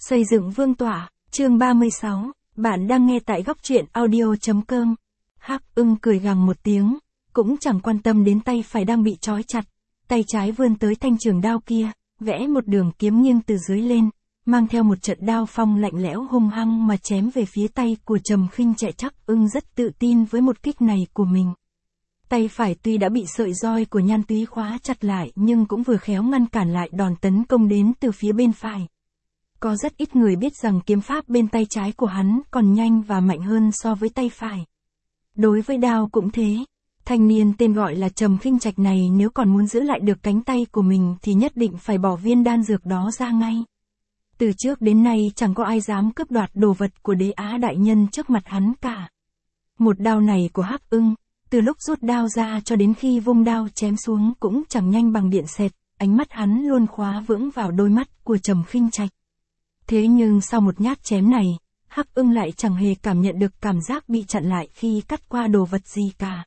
Xây dựng vương tọa, chương 36, bạn đang nghe tại góc truyện audio.com. Hắc Ưng cười gằn một tiếng, cũng chẳng quan tâm đến tay phải đang bị trói chặt, tay trái vươn tới thanh trường đao kia, vẽ một đường kiếm nghiêng từ dưới lên, mang theo một trận đao phong lạnh lẽo hung hăng mà chém về phía tay của Trầm Khinh Trạch. Hắc Ưng rất tự tin với một kích này của mình. Tay phải tuy đã bị sợi roi của Nhan Túy khóa chặt lại nhưng cũng vừa khéo ngăn cản lại đòn tấn công đến từ phía bên phải. Có rất ít người biết rằng kiếm pháp bên tay trái của hắn còn nhanh và mạnh hơn so với tay phải. Đối với đao cũng thế, thanh niên tên gọi là Trầm Khinh Trạch này nếu còn muốn giữ lại được cánh tay của mình thì nhất định phải bỏ viên đan dược đó ra ngay. Từ trước đến nay chẳng có ai dám cướp đoạt đồ vật của Đế Á đại nhân trước mặt hắn cả. Một đao này của Hắc Ưng, từ lúc rút đao ra cho đến khi vung đao chém xuống cũng chẳng nhanh bằng điện xẹt, ánh mắt hắn luôn khóa vững vào đôi mắt của Trầm Khinh Trạch. Thế nhưng sau một nhát chém này, Hắc Ưng lại chẳng hề cảm nhận được cảm giác bị chặn lại khi cắt qua đồ vật gì cả.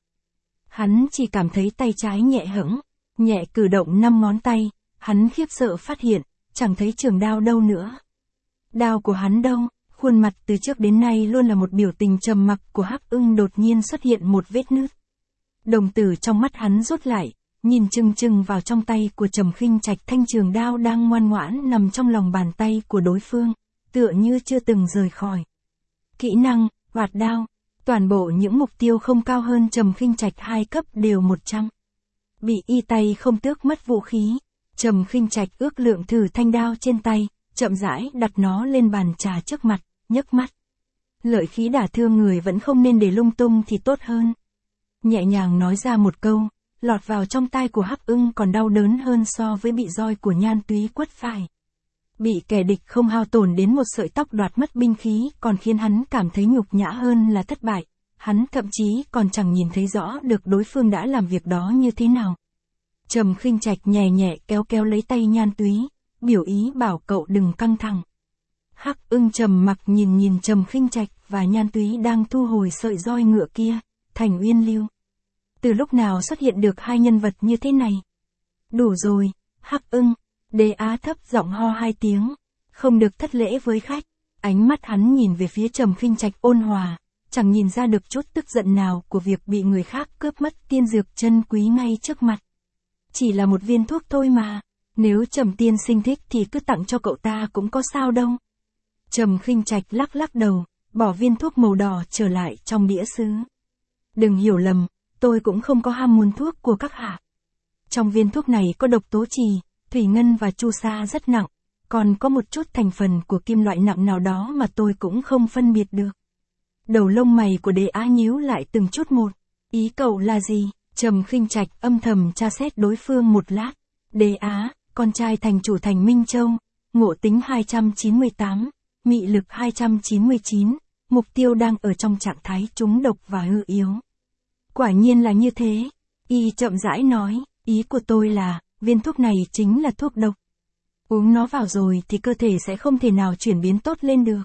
Hắn chỉ cảm thấy tay trái nhẹ hững, nhẹ cử động 5 ngón tay, hắn khiếp sợ phát hiện, chẳng thấy trường đao đâu nữa. Đao của hắn đâu? Khuôn mặt từ trước đến nay luôn là một biểu tình trầm mặc của Hắc Ưng đột nhiên xuất hiện một vết nứt. Đồng tử trong mắt hắn rút lại, nhìn chừng chừng vào trong tay của Trầm Khinh Trạch. Thanh trường đao đang ngoan ngoãn nằm trong lòng bàn tay của đối phương, tựa như chưa từng rời khỏi. Kỹ năng, hoạt đao, toàn bộ những mục tiêu không cao hơn Trầm Khinh Trạch 2 cấp đều 100. Bị y tay không tước mất vũ khí, Trầm Khinh Trạch ước lượng thử thanh đao trên tay, chậm rãi đặt nó lên bàn trà trước mặt, nhấc mắt. Lợi khí đả thương người vẫn không nên để lung tung thì tốt hơn. Nhẹ nhàng nói ra một câu, lọt vào trong tai của Hắc Ưng còn đau đớn hơn so với bị roi của Nhan Túy quất phải. Bị kẻ địch không hao tổn đến một sợi tóc đoạt mất binh khí còn khiến hắn cảm thấy nhục nhã hơn là thất bại. Hắn thậm chí còn chẳng nhìn thấy rõ được đối phương đã làm việc đó như thế nào. Trầm Khinh Trạch nhẹ nhẹ kéo kéo lấy tay Nhan Túy, biểu ý bảo cậu đừng căng thẳng. Hắc Ưng trầm mặc nhìn Trầm Khinh Trạch và Nhan Túy đang thu hồi sợi roi ngựa kia, thành Uyên Lưu. Từ lúc nào xuất hiện được hai nhân vật như thế này? Đủ rồi, Hắc Ưng. Đế Á thấp giọng ho 2 tiếng, không được thất lễ với khách. Ánh mắt hắn nhìn về phía Trầm Khinh Trạch ôn hòa, chẳng nhìn ra được chút tức giận nào của việc bị người khác cướp mất tiên dược chân quý ngay trước mặt. Chỉ là một viên thuốc thôi mà, nếu Trầm tiên sinh thích thì cứ tặng cho cậu ta cũng có sao đâu. Trầm Khinh Trạch lắc lắc đầu, bỏ viên thuốc màu đỏ trở lại trong đĩa sứ. Đừng hiểu lầm, tôi cũng không có ham muốn thuốc của các hạ. Trong viên thuốc này có độc tố trì, thủy ngân và chu sa rất nặng, còn có một chút thành phần của kim loại nặng nào đó mà tôi cũng không phân biệt được. Đầu lông mày của Đế Á nhíu lại từng chút một. Ý cậu là gì? Trầm Khinh Trạch âm thầm tra xét đối phương một lát. Đế Á, con trai thành chủ thành Minh Châu, ngộ tính 298, mị lực 299, mục tiêu đang ở trong trạng thái trúng độc và hư yếu. Quả nhiên là như thế. Y chậm rãi nói, ý của tôi là, viên thuốc này chính là thuốc độc. Uống nó vào rồi thì cơ thể sẽ không thể nào chuyển biến tốt lên được.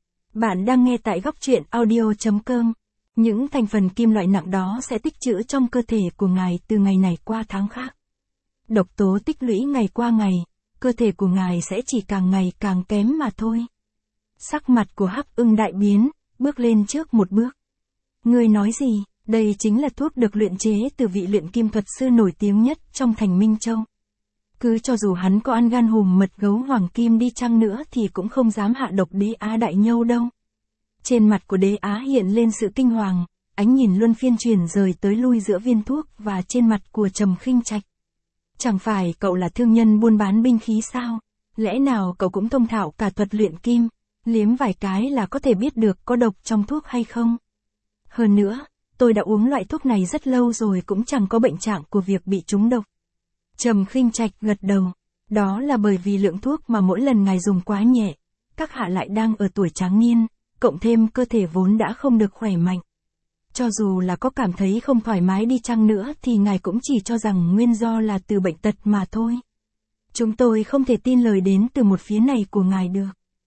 Bạn đang nghe tại góc truyện audio.com. Những thành phần kim loại nặng đó sẽ tích trữ trong cơ thể của ngài từ ngày này qua tháng khác. Độc tố tích lũy ngày qua ngày, cơ thể của ngài sẽ chỉ càng ngày càng kém mà thôi. Sắc mặt của Hắc Ưng đại biến, bước lên trước một bước. Ngươi nói gì? Đây chính là thuốc được luyện chế từ vị luyện kim thuật sư nổi tiếng nhất trong thành Minh Châu. Cứ cho dù hắn có ăn gan hùm mật gấu hoàng kim đi chăng nữa thì cũng không dám hạ độc Đế Á đại nhâu đâu. Trên mặt của Đế Á hiện lên sự kinh hoàng, ánh nhìn luân phiên chuyển rời tới lui giữa viên thuốc và trên mặt của Trầm Khinh Trạch. Chẳng phải cậu là thương nhân buôn bán binh khí sao? Lẽ nào cậu cũng thông thạo cả thuật luyện kim, liếm vài cái là có thể biết được có độc trong thuốc hay không? Hơn nữa, tôi đã uống loại thuốc này rất lâu rồi cũng chẳng có bệnh trạng của việc bị trúng độc. Trầm Khinh Trạch gật đầu. Đó là bởi vì lượng thuốc mà mỗi lần ngài dùng quá nhẹ. Các hạ lại đang ở tuổi tráng niên, cộng thêm cơ thể vốn đã không được khỏe mạnh. Cho dù là có cảm thấy không thoải mái đi chăng nữa thì ngài cũng chỉ cho rằng nguyên do là từ bệnh tật mà thôi. Chúng tôi không thể tin lời đến từ một phía này của ngài được.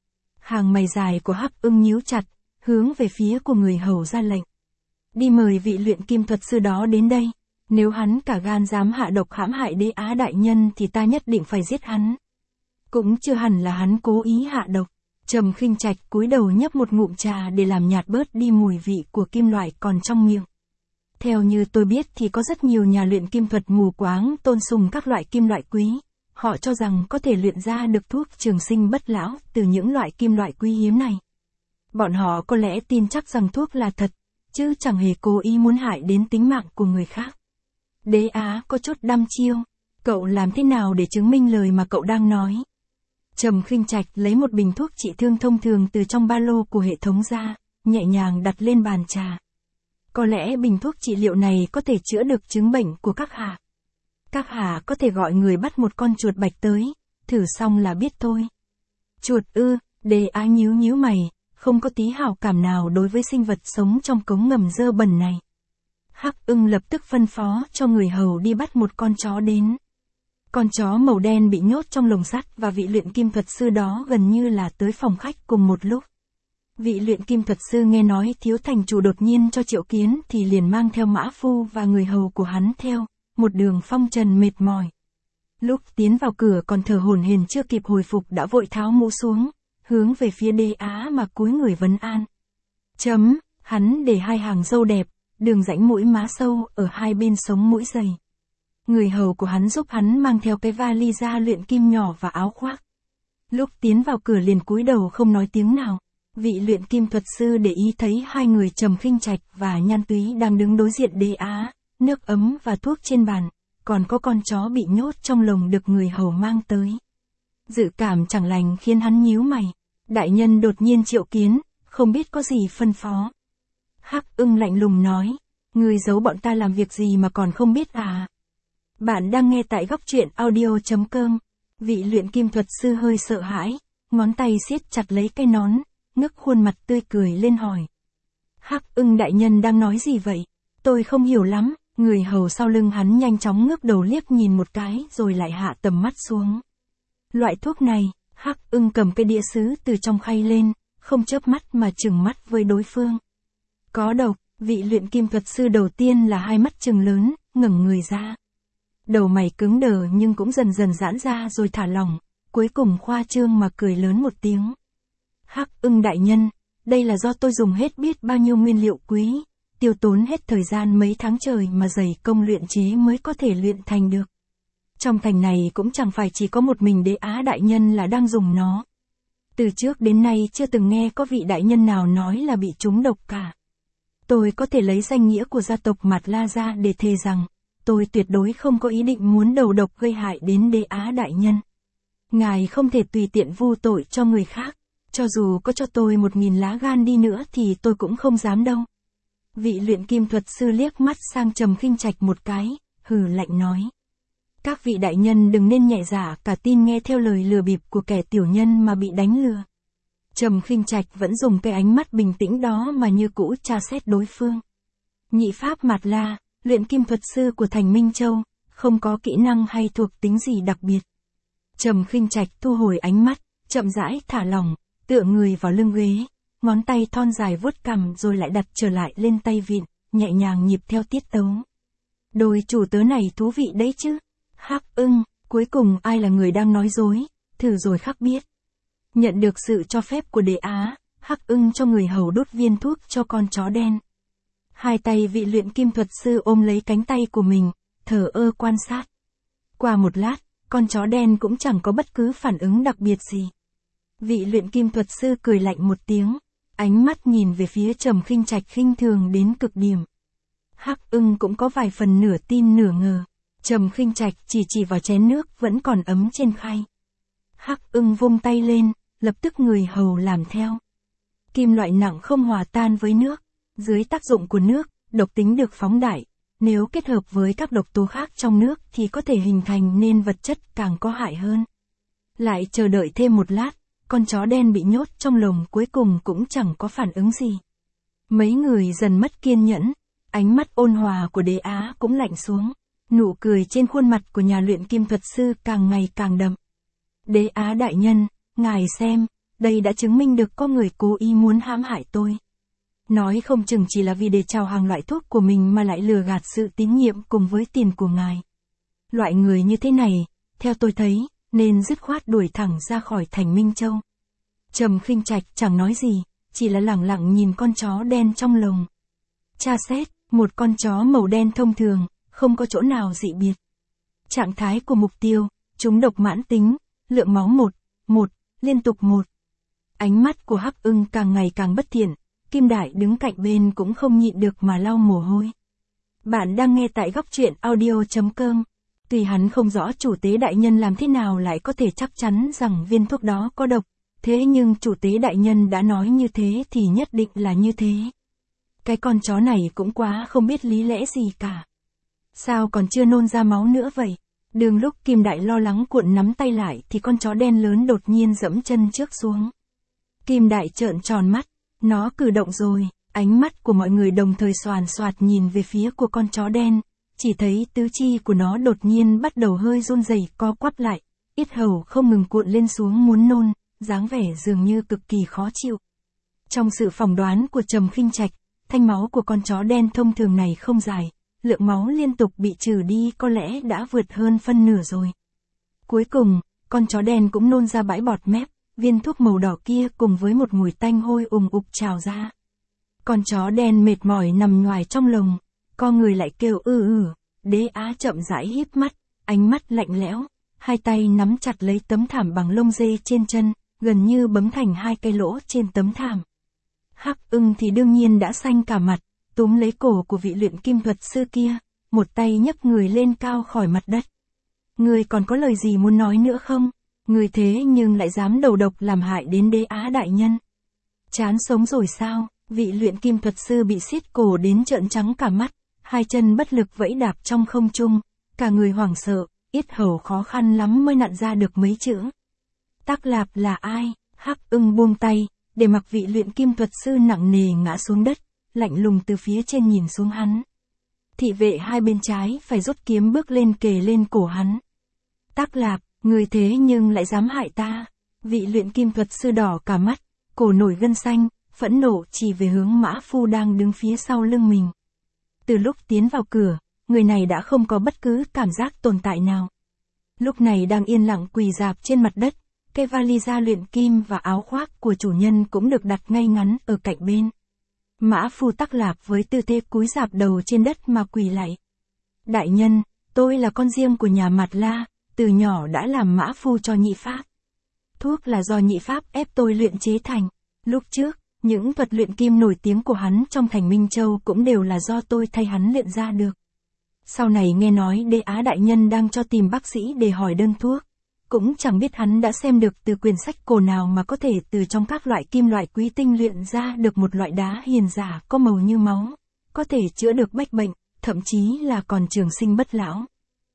Hàng mày dài của Hắc Ưng nhíu chặt, hướng về phía của người hầu ra lệnh. Đi mời vị luyện kim thuật sư đó đến đây. Nếu hắn cả gan dám hạ độc hãm hại Đế Á đại nhân thì ta nhất định phải giết hắn. Cũng chưa hẳn là hắn cố ý hạ độc. Trầm Khinh Trạch cúi đầu nhấp một ngụm trà để làm nhạt bớt đi mùi vị của kim loại còn trong miệng. Theo như tôi biết thì có rất nhiều nhà luyện kim thuật mù quáng tôn sùng các loại kim loại quý. Họ cho rằng có thể luyện ra được thuốc trường sinh bất lão từ những loại kim loại quý hiếm này. Bọn họ có lẽ tin chắc rằng thuốc là thật, chứ chẳng hề cố ý muốn hại đến tính mạng của người khác. Đế Á có chút đăm chiêu. Cậu làm thế nào để chứng minh lời mà cậu đang nói? Trầm Khinh Trạch lấy một bình thuốc trị thương thông thường từ trong ba lô của hệ thống ra, nhẹ nhàng đặt lên bàn trà. Có lẽ bình thuốc trị liệu này có thể chữa được chứng bệnh của các hạ. Các hạ có thể gọi người bắt một con chuột bạch tới, thử xong là biết thôi. Chuột ư? Đế Á nhíu nhíu mày, không có tí hảo cảm nào đối với sinh vật sống trong cống ngầm dơ bẩn này. Hắc Ưng lập tức phân phó cho người hầu đi bắt một con chó đến. Con chó màu đen bị nhốt trong lồng sắt và vị luyện kim thuật sư đó gần như là tới phòng khách cùng một lúc. Vị luyện kim thuật sư nghe nói thiếu thành chủ đột nhiên cho triệu kiến thì liền mang theo mã phu và người hầu của hắn theo, một đường phong trần mệt mỏi. Lúc tiến vào cửa còn thở hổn hển chưa kịp hồi phục đã vội tháo mũ xuống, hướng về phía Đế Á mà cúi người vấn an. Hắn để hai hàng râu đẹp, đường rãnh mũi má sâu ở hai bên sống mũi dày. Người hầu của hắn giúp hắn mang theo cái vali da luyện kim nhỏ và áo khoác. Lúc tiến vào cửa liền cúi đầu không nói tiếng nào. Vị luyện kim thuật sư để ý thấy hai người Trầm Khinh Trạch và Nhan Túy đang đứng đối diện Đế Á, nước ấm và thuốc trên bàn, còn có con chó bị nhốt trong lồng được người hầu mang tới. Dự cảm chẳng lành khiến hắn nhíu mày. Đại nhân đột nhiên triệu kiến, không biết có gì phân phó. Hắc Ưng lạnh lùng nói, người giấu bọn ta làm việc gì mà còn không biết à? Bạn đang nghe tại góc truyện audio.com. Vị luyện kim thuật sư hơi sợ hãi, ngón tay siết chặt lấy cái nón, ngước khuôn mặt tươi cười lên hỏi. Hắc Ưng đại nhân đang nói gì vậy? Tôi không hiểu lắm. Người hầu sau lưng hắn nhanh chóng ngước đầu liếc nhìn một cái rồi lại hạ tầm mắt xuống. Loại thuốc này, Hắc Ưng cầm cái đĩa sứ từ trong khay lên, không chớp mắt mà trừng mắt với đối phương. Có độc. Vị luyện kim thuật sư đầu tiên là hai mắt trừng lớn, ngẩng người ra. Đầu mày cứng đờ nhưng cũng dần dần giãn ra rồi thả lỏng, cuối cùng khoa trương mà cười lớn một tiếng. Hắc Ưng đại nhân, đây là do tôi dùng hết biết bao nhiêu nguyên liệu quý, tiêu tốn hết thời gian mấy tháng trời mà dày công luyện chế mới có thể luyện thành được. Trong thành này cũng chẳng phải chỉ có một mình Đế Á đại nhân là đang dùng nó. Từ trước đến nay chưa từng nghe có vị đại nhân nào nói là bị trúng độc cả. Tôi có thể lấy danh nghĩa của gia tộc Mạt La ra để thề rằng, tôi tuyệt đối không có ý định muốn đầu độc gây hại đến Đế Á đại nhân. Ngài không thể tùy tiện vu tội cho người khác, cho dù có cho tôi 1000 lá gan đi nữa thì tôi cũng không dám đâu. Vị luyện kim thuật sư liếc mắt sang Trầm Khinh Trạch một cái, hừ lạnh nói. Các vị đại nhân đừng nên nhẹ dạ cả tin nghe theo lời lừa bịp của kẻ tiểu nhân mà bị đánh lừa. Trầm Khinh Trạch vẫn dùng cái ánh mắt bình tĩnh đó mà như cũ tra xét đối phương. Nhị pháp Mạt La, luyện kim thuật sư của thành Minh Châu, không có kỹ năng hay thuộc tính gì đặc biệt. Trầm Khinh Trạch thu hồi ánh mắt, chậm rãi thả lỏng, tựa người vào lưng ghế, ngón tay thon dài vuốt cằm rồi lại đặt trở lại lên tay vịn, nhẹ nhàng nhịp theo tiết tấu. Đôi chủ tớ này thú vị đấy chứ. Hắc Ưng, cuối cùng ai là người đang nói dối, thử rồi khắc biết. Nhận được sự cho phép của Đế Á, Hắc Ưng cho người hầu đút viên thuốc cho con chó đen. Hai tay vị luyện kim thuật sư ôm lấy cánh tay của mình, thờ ơ quan sát. Qua một lát, con chó đen cũng chẳng có bất cứ phản ứng đặc biệt gì. Vị luyện kim thuật sư cười lạnh một tiếng, ánh mắt nhìn về phía Trầm Khinh Trạch khinh thường đến cực điểm. Hắc Ưng cũng có vài phần nửa tin nửa ngờ. Trầm Khinh Trạch chỉ vào chén nước vẫn còn ấm trên khay. Hắc Ưng vung tay lên, lập tức người hầu làm theo. Kim loại nặng không hòa tan với nước, dưới tác dụng của nước, độc tính được phóng đại, nếu kết hợp với các độc tố khác trong nước thì có thể hình thành nên vật chất càng có hại hơn. Lại chờ đợi thêm một lát, con chó đen bị nhốt trong lồng cuối cùng cũng chẳng có phản ứng gì. Mấy người dần mất kiên nhẫn, ánh mắt ôn hòa của Đế Á cũng lạnh xuống. Nụ cười trên khuôn mặt của nhà luyện kim thuật sư càng ngày càng đậm. Đế Á đại nhân, ngài xem, đây đã chứng minh được có người cố ý muốn hãm hại tôi. Nói không chừng chỉ là vì để chào hàng loại thuốc của mình mà lại lừa gạt sự tín nhiệm cùng với tiền của ngài. Loại người như thế này, theo tôi thấy, nên dứt khoát đuổi thẳng ra khỏi thành Minh Châu. Trầm Khinh Trạch chẳng nói gì, chỉ là lẳng lặng nhìn con chó đen trong lồng. Tra xét, một con chó màu đen thông thường, không có chỗ nào dị biệt. Trạng thái của mục tiêu, trúng độc mãn tính, lượng máu 1, liên tục 1. Ánh mắt của Hắc Ưng càng ngày càng bất thiện, Kim Đại đứng cạnh bên cũng không nhịn được mà lau mồ hôi. Bạn đang nghe tại góc truyện audio.com. Tuy hắn không rõ chủ tế đại nhân làm thế nào lại có thể chắc chắn rằng viên thuốc đó có độc, thế nhưng chủ tế đại nhân đã nói như thế thì nhất định là như thế. Cái con chó này cũng quá không biết lý lẽ gì cả. Sao còn chưa nôn ra máu nữa vậy? Đường lúc Kim Đại lo lắng cuộn nắm tay lại thì con chó đen lớn đột nhiên giẫm chân trước xuống. Kim Đại trợn tròn mắt, nó cử động rồi, ánh mắt của mọi người đồng thời xoàn xoạt nhìn về phía của con chó đen, chỉ thấy tứ chi của nó đột nhiên bắt đầu hơi run rẩy co quắp lại, yết hầu không ngừng cuộn lên xuống muốn nôn, dáng vẻ dường như cực kỳ khó chịu. Trong sự phỏng đoán của Trầm Khinh Trạch, thanh máu của con chó đen thông thường này không dài, lượng máu liên tục bị trừ đi có lẽ đã vượt hơn phân nửa rồi. Cuối cùng, con chó đen cũng nôn ra bãi bọt mép, viên thuốc màu đỏ kia cùng với một mùi tanh hôi ục trào ra. Con chó đen mệt mỏi nằm nhoài trong lồng, co người lại kêu Đế Á chậm rãi híp mắt, ánh mắt lạnh lẽo, hai tay nắm chặt lấy tấm thảm bằng lông dê trên chân, gần như bấm thành hai cái lỗ trên tấm thảm. Hắc Ưng thì đương nhiên đã xanh cả mặt, túm lấy cổ của vị luyện kim thuật sư kia, một tay nhấc người lên cao khỏi mặt đất. Người còn có lời gì muốn nói nữa không? Người thế nhưng lại dám đầu độc làm hại đến Đế Á đại nhân. Chán sống rồi sao? Vị luyện kim thuật sư bị siết cổ đến trợn trắng cả mắt, hai chân bất lực vẫy đạp trong không trung, cả người hoảng sợ, yết hầu khó khăn lắm mới nặn ra được mấy chữ. Tắc Lạp là ai? Hắc Ưng buông tay, để mặc vị luyện kim thuật sư nặng nề ngã xuống đất, lạnh lùng từ phía trên nhìn xuống hắn. Thị vệ hai bên trái phải rút kiếm bước lên kề lên cổ hắn. Tắc Lạp, người thế nhưng lại dám hại ta. Vị luyện kim thuật sư đỏ cả mắt, cổ nổi gân xanh, phẫn nộ chỉ về hướng Mã Phu đang đứng phía sau lưng mình. Từ lúc tiến vào cửa, người này đã không có bất cứ cảm giác tồn tại nào. Lúc này đang yên lặng quỳ rạp trên mặt đất, cái vali da luyện kim và áo khoác của chủ nhân cũng được đặt ngay ngắn ở cạnh bên. Mã Phu Tắc Lạp với tư thế cúi rạp đầu trên đất mà quỳ lạy. Đại nhân, tôi là con riêng của nhà Mạt La, từ nhỏ đã làm mã phu cho nhị pháp. Thuốc là do nhị pháp ép tôi luyện chế thành. Lúc trước, những thuật luyện kim nổi tiếng của hắn trong thành Minh Châu cũng đều là do tôi thay hắn luyện ra được. Sau này nghe nói Đế Á đại nhân đang cho tìm bác sĩ để hỏi đơn thuốc. Cũng chẳng biết hắn đã xem được từ quyển sách cổ nào mà có thể từ trong các loại kim loại quý tinh luyện ra được một loại đá hiền giả có màu như máu, có thể chữa được bách bệnh, thậm chí là còn trường sinh bất lão.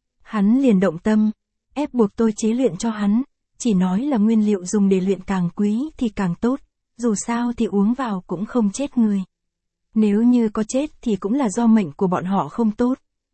Hắn liền động tâm, ép buộc tôi chế luyện cho hắn, chỉ nói là nguyên liệu dùng để luyện càng quý thì càng tốt, dù sao thì uống vào cũng không chết người. Nếu như có chết thì cũng là do mệnh của bọn họ không tốt.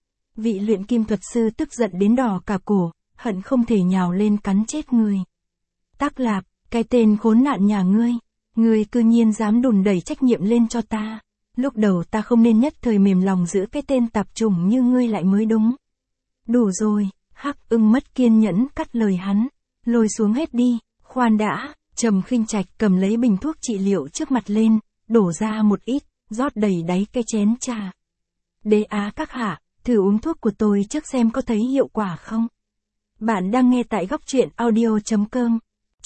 Vị luyện kim thuật sư tức giận đến đỏ cả cổ, hận không thể nhào lên cắn chết người. Tắc Lạp, cái tên khốn nạn nhà ngươi cư nhiên dám đùn đẩy trách nhiệm lên cho ta. Lúc đầu ta không nên nhất thời mềm lòng giữ cái tên tạp chủng như ngươi lại mới đúng. Đủ rồi, Hắc Ưng mất kiên nhẫn cắt lời hắn, lôi xuống hết đi, khoan đã. Trầm Khinh Trạch cầm lấy bình thuốc trị liệu trước mặt lên, đổ ra một ít, rót đầy đáy cái chén trà. Đế Á các hạ, thử uống thuốc của tôi trước xem có thấy hiệu quả không. Bạn đang nghe tại góc truyện audio.com.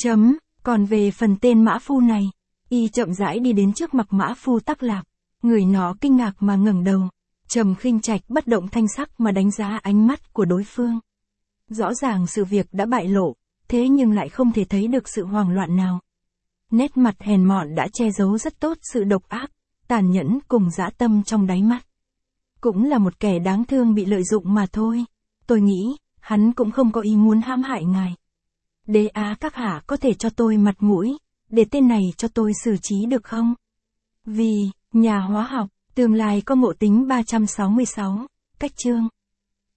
Còn về phần tên mã phu này, y chậm rãi đi đến trước mặt mã phu Tắc Lạp, người nó kinh ngạc mà ngẩng đầu. Trầm Khinh Trạch bất động thanh sắc mà đánh giá ánh mắt của đối phương. Rõ ràng sự việc đã bại lộ, thế nhưng lại không thể thấy được sự hoảng loạn nào. Nét mặt hèn mọn đã che giấu rất tốt sự độc ác, tàn nhẫn cùng dã tâm trong đáy mắt. Cũng là một kẻ đáng thương bị lợi dụng mà thôi. Tôi nghĩ, hắn cũng không có ý muốn hãm hại ngài. Đế Á các hạ có thể cho tôi mặt mũi, để tên này cho tôi xử trí được không? Vì, nhà hóa học, tương lai có ngộ tính 366, cách chương.